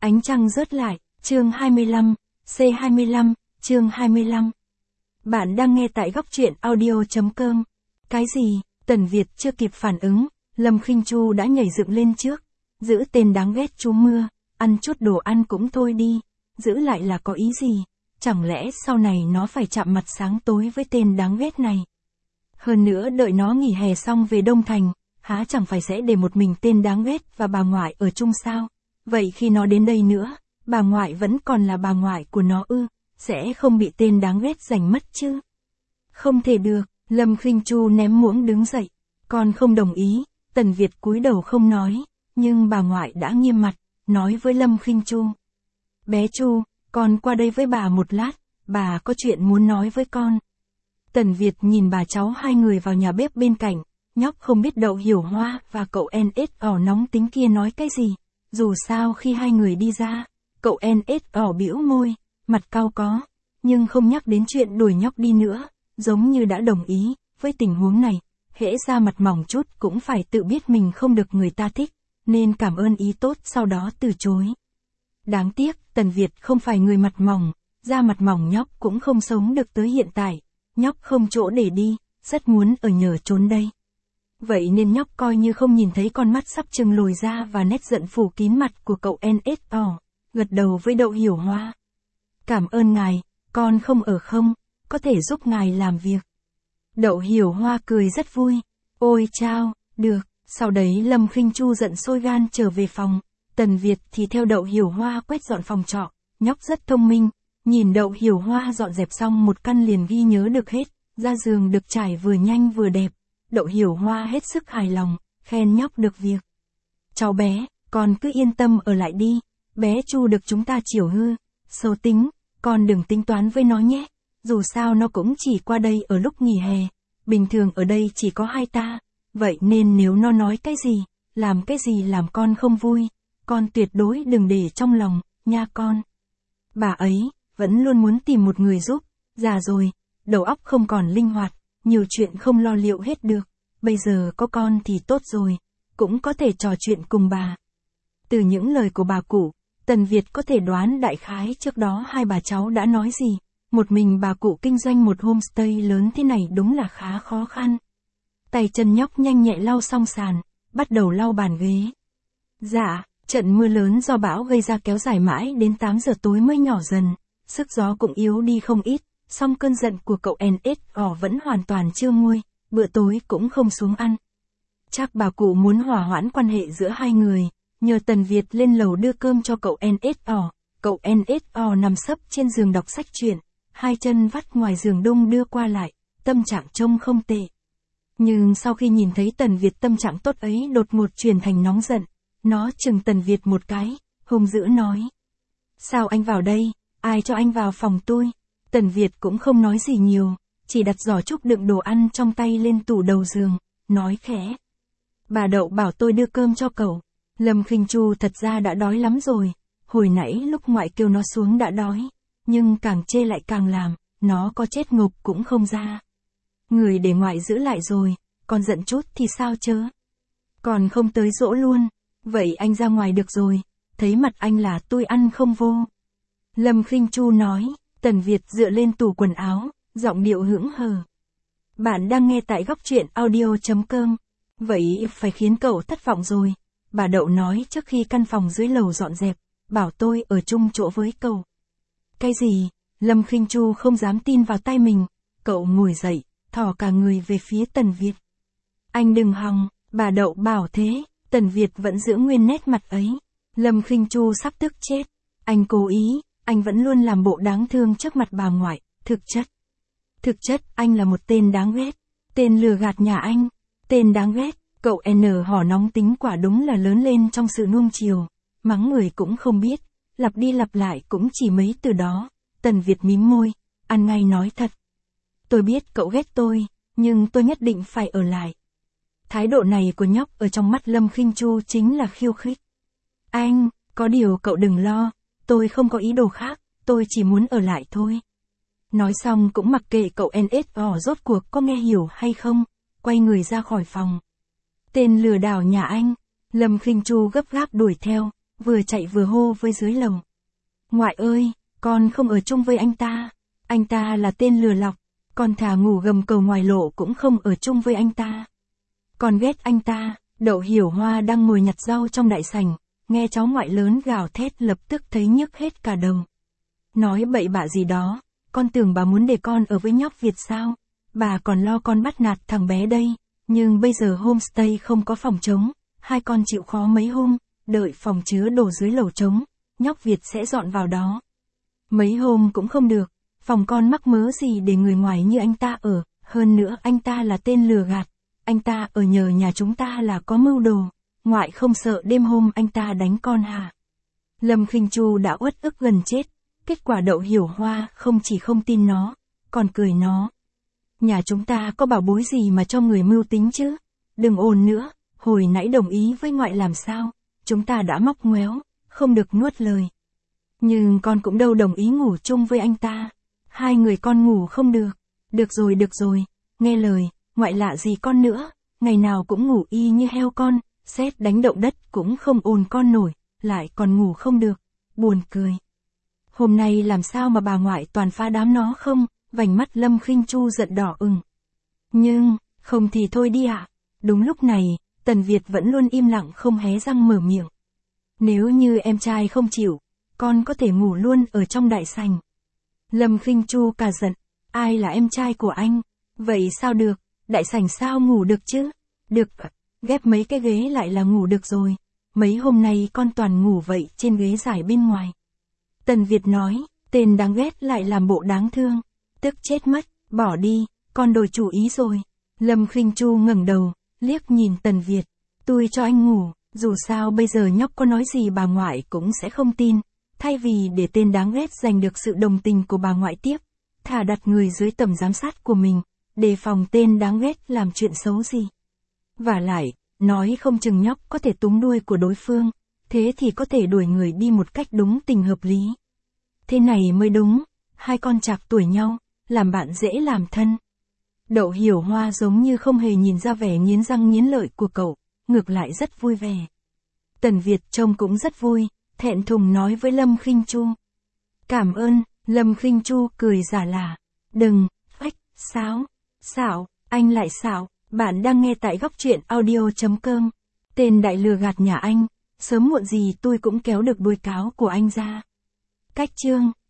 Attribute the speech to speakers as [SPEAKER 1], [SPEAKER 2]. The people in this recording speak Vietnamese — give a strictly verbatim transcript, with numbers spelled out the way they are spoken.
[SPEAKER 1] Ánh trăng rớt lại, chương hai mươi lăm, C hai mươi lăm, chương hai mươi lăm. Bạn đang nghe tại góc truyện audio chấm com. Cái gì? Tần Việt chưa kịp phản ứng, Lâm Khinh Chu đã nhảy dựng lên trước. Giữ tên đáng ghét chú mưa, ăn chút đồ ăn cũng thôi đi, giữ lại là có ý gì? Chẳng lẽ sau này nó phải chạm mặt sáng tối với tên đáng ghét này? Hơn nữa đợi nó nghỉ hè xong về Đông Thành, há chẳng phải sẽ để một mình tên đáng ghét và bà ngoại ở chung sao? Vậy khi nó đến đây nữa, bà ngoại vẫn còn là bà ngoại của nó ư, sẽ không bị tên đáng ghét giành mất chứ? Không thể được, Lâm Khinh Chu ném muỗng đứng dậy, con không đồng ý. Tần Việt cúi đầu không nói, nhưng bà ngoại đã nghiêm mặt, nói với Lâm Khinh Chu. Bé Chu, con qua đây với bà một lát, bà có chuyện muốn nói với con. Tần Việt nhìn bà cháu hai người vào nhà bếp bên cạnh, nhóc không biết Đậu Hiểu Hoa và cậu en ét ỏ nóng tính kia nói cái gì. Dù sao khi hai người đi ra, cậu en ét ỏ bĩu môi, mặt cau có, nhưng không nhắc đến chuyện đuổi nhóc đi nữa, giống như đã đồng ý, với tình huống này, hễ ra mặt mỏng chút cũng phải tự biết mình không được người ta thích, nên cảm ơn ý tốt sau đó từ chối. Đáng tiếc, Tần Việt không phải người mặt mỏng, da mặt mỏng nhóc cũng không sống được tới hiện tại, nhóc không chỗ để đi, rất muốn ở nhờ trốn đây. Vậy nên nhóc coi như không nhìn thấy con mắt sắp trừng lồi ra và nét giận phủ kín mặt của cậu en ét ỏ, gật đầu với Đậu Hiểu Hoa. Cảm ơn ngài, con không ở không, có thể giúp ngài làm việc. Đậu Hiểu Hoa cười rất vui. Ôi chao, được, sau đấy Lâm Khinh Chu giận sôi gan trở về phòng, Tần Việt thì theo Đậu Hiểu Hoa quét dọn phòng trọ, nhóc rất thông minh, nhìn Đậu Hiểu Hoa dọn dẹp xong một căn liền ghi nhớ được hết, ra giường được trải vừa nhanh vừa đẹp. Đậu Hiểu Hoa hết sức hài lòng, khen nhóc được việc. Cháu bé, con cứ yên tâm ở lại đi, bé Chu được chúng ta chiều hư, xấu tính, con đừng tính toán với nó nhé, dù sao nó cũng chỉ qua đây ở lúc nghỉ hè, bình thường ở đây chỉ có hai ta, vậy nên nếu nó nói cái gì, làm cái gì làm con không vui, con tuyệt đối đừng để trong lòng, nha con. Bà ấy, vẫn luôn muốn tìm một người giúp, già rồi, đầu óc không còn linh hoạt, nhiều chuyện không lo liệu hết được, bây giờ có con thì tốt rồi, cũng có thể trò chuyện cùng bà. Từ những lời của bà cụ, Tần Việt có thể đoán đại khái trước đó hai bà cháu đã nói gì, một mình bà cụ kinh doanh một homestay lớn thế này đúng là khá khó khăn. Tay chân nhóc nhanh nhẹ lau xong sàn, bắt đầu lau bàn ghế. Dạ, trận mưa lớn do bão gây ra kéo dài mãi đến tám giờ tối mới nhỏ dần, sức gió cũng yếu đi không ít. Song cơn giận của cậu en ét ỏ vẫn hoàn toàn chưa nguôi, bữa tối cũng không xuống ăn. Chắc bà cụ muốn hòa hoãn quan hệ giữa hai người, nhờ Tần Việt lên lầu đưa cơm cho cậu en ét ỏ, cậu en ét ỏ nằm sấp trên giường đọc sách truyện, hai chân vắt ngoài giường đung đưa qua lại, tâm trạng trông không tệ. Nhưng sau khi nhìn thấy Tần Việt tâm trạng tốt ấy đột ngột chuyển thành nóng giận, nó chừng Tần Việt một cái, hung dữ nói. Sao anh vào đây, ai cho anh vào phòng tôi? Tần Việt cũng không nói gì nhiều, chỉ đặt giỏ trúc đựng đồ ăn trong tay lên tủ đầu giường, nói khẽ. Bà Đậu bảo tôi đưa cơm cho cậu. Lâm Khinh Chu thật ra đã đói lắm rồi, hồi nãy lúc ngoại kêu nó xuống đã đói, nhưng càng chê lại càng làm, nó có chết ngục cũng không ra. Người để ngoại giữ lại rồi, còn giận chút thì sao chớ? Còn không tới dỗ luôn, vậy anh ra ngoài được rồi, thấy mặt anh là tôi ăn không vô. Lâm Khinh Chu nói. Tần Việt dựa lên tủ quần áo, giọng điệu hững hờ. Bạn đang nghe tại góc truyện audio chấm com. Vậy phải khiến cậu thất vọng rồi. Bà Đậu nói trước khi căn phòng dưới lầu dọn dẹp, bảo tôi ở chung chỗ với cậu. Cái gì? Lâm Khinh Chu không dám tin vào tay mình. Cậu ngồi dậy, thò cả người về phía Tần Việt. Anh đừng hòng, bà Đậu bảo thế. Tần Việt vẫn giữ nguyên nét mặt ấy. Lâm Khinh Chu sắp tức chết. Anh cố ý. Anh vẫn luôn làm bộ đáng thương trước mặt bà ngoại, thực chất. Thực chất, anh là một tên đáng ghét. Tên lừa gạt nhà anh. Tên đáng ghét, cậu N hỏ nóng tính quả đúng là lớn lên trong sự nuông chiều. Mắng người cũng không biết, lặp đi lặp lại cũng chỉ mấy từ đó. Tần Việt mím môi, ăn ngay nói thật. Tôi biết cậu ghét tôi, nhưng tôi nhất định phải ở lại. Thái độ này của nhóc ở trong mắt Lâm Khinh Chu chính là khiêu khích. Anh, có điều cậu đừng lo. Tôi không có ý đồ khác, tôi chỉ muốn ở lại thôi. Nói xong cũng mặc kệ cậu en ét ỏ rốt cuộc có nghe hiểu hay không, quay người ra khỏi phòng. Tên lừa đảo nhà anh, Lâm Khinh Chu gấp gáp đuổi theo, vừa chạy vừa hô với dưới lầu. Ngoại ơi, con không ở chung với anh ta. Anh ta là tên lừa lọc, con thà ngủ gầm cầu ngoài lộ cũng không ở chung với anh ta. Con ghét anh ta. Đậu Hiểu Hoa đang ngồi nhặt rau trong đại sảnh, nghe cháu ngoại lớn gào thét lập tức thấy nhức hết cả đầu. Nói bậy bạ gì đó, con tưởng bà muốn để con ở với nhóc Việt sao? Bà còn lo con bắt nạt thằng bé đây, nhưng bây giờ homestay không có phòng trống, hai con chịu khó mấy hôm, đợi phòng chứa đồ dưới lầu trống, nhóc Việt sẽ dọn vào đó. Mấy hôm cũng không được, phòng con mắc mớ gì để người ngoài như anh ta ở, hơn nữa anh ta là tên lừa gạt. Anh ta ở nhờ nhà chúng ta là có mưu đồ, ngoại không sợ đêm hôm anh ta đánh con hả? Lâm Khinh Chu đã uất ức gần chết, kết quả Đậu Hiểu Hoa không chỉ không tin nó, còn cười nó. Nhà chúng ta có bảo bối gì mà cho người mưu tính chứ? Đừng ồn nữa, hồi nãy đồng ý với ngoại làm sao? Chúng ta đã móc ngoéo, không được nuốt lời. Nhưng con cũng đâu đồng ý ngủ chung với anh ta. Hai người con ngủ không được. Được rồi được rồi, nghe lời. Ngoại lạ gì con nữa, ngày nào cũng ngủ y như heo con, sét đánh động đất cũng không ồn con nổi, lại còn ngủ không được, buồn cười. Hôm nay làm sao mà bà ngoại toàn phá đám nó không, vành mắt Lâm Khinh Chu giận đỏ ửng. Nhưng, không thì thôi đi ạ. Đúng lúc này, Tần Việt vẫn luôn im lặng không hé răng mở miệng. Nếu như em trai không chịu, con có thể ngủ luôn ở trong đại sảnh. Lâm Khinh Chu cả giận, ai là em trai của anh, vậy sao được? Đại sảnh sao ngủ được chứ? Được, ghép mấy cái ghế lại là ngủ được rồi. Mấy hôm nay con toàn ngủ vậy trên ghế dài bên ngoài. Tần Việt nói, tên đáng ghét lại làm bộ đáng thương. Tức chết mất, bỏ đi, con đổi chủ ý rồi. Lâm Khinh Chu ngẩng đầu, liếc nhìn Tần Việt. Tôi cho anh ngủ, dù sao bây giờ nhóc có nói gì bà ngoại cũng sẽ không tin. Thay vì để tên đáng ghét giành được sự đồng tình của bà ngoại tiếp, thà đặt người dưới tầm giám sát của mình. Đề phòng tên đáng ghét làm chuyện xấu gì. Vả lại, nói không chừng nhóc có thể túm đuôi của đối phương, thế thì có thể đuổi người đi một cách đúng tình hợp lý. Thế này mới đúng, hai con chạc tuổi nhau, làm bạn dễ làm thân. Đậu Hiểu Hoa giống như không hề nhìn ra vẻ nghiến răng nghiến lợi của cậu, ngược lại rất vui vẻ. Tần Việt trông cũng rất vui, thẹn thùng nói với Lâm Khinh Chu. Cảm ơn, Lâm Khinh Chu cười giả lả. Đừng, ếch, sáo. Xạo, anh lại xạo, bạn đang nghe tại góc truyện audio chấm com. Tên đại lừa gạt nhà anh, sớm muộn gì tôi cũng kéo được đuôi cáo của anh ra. Cách chương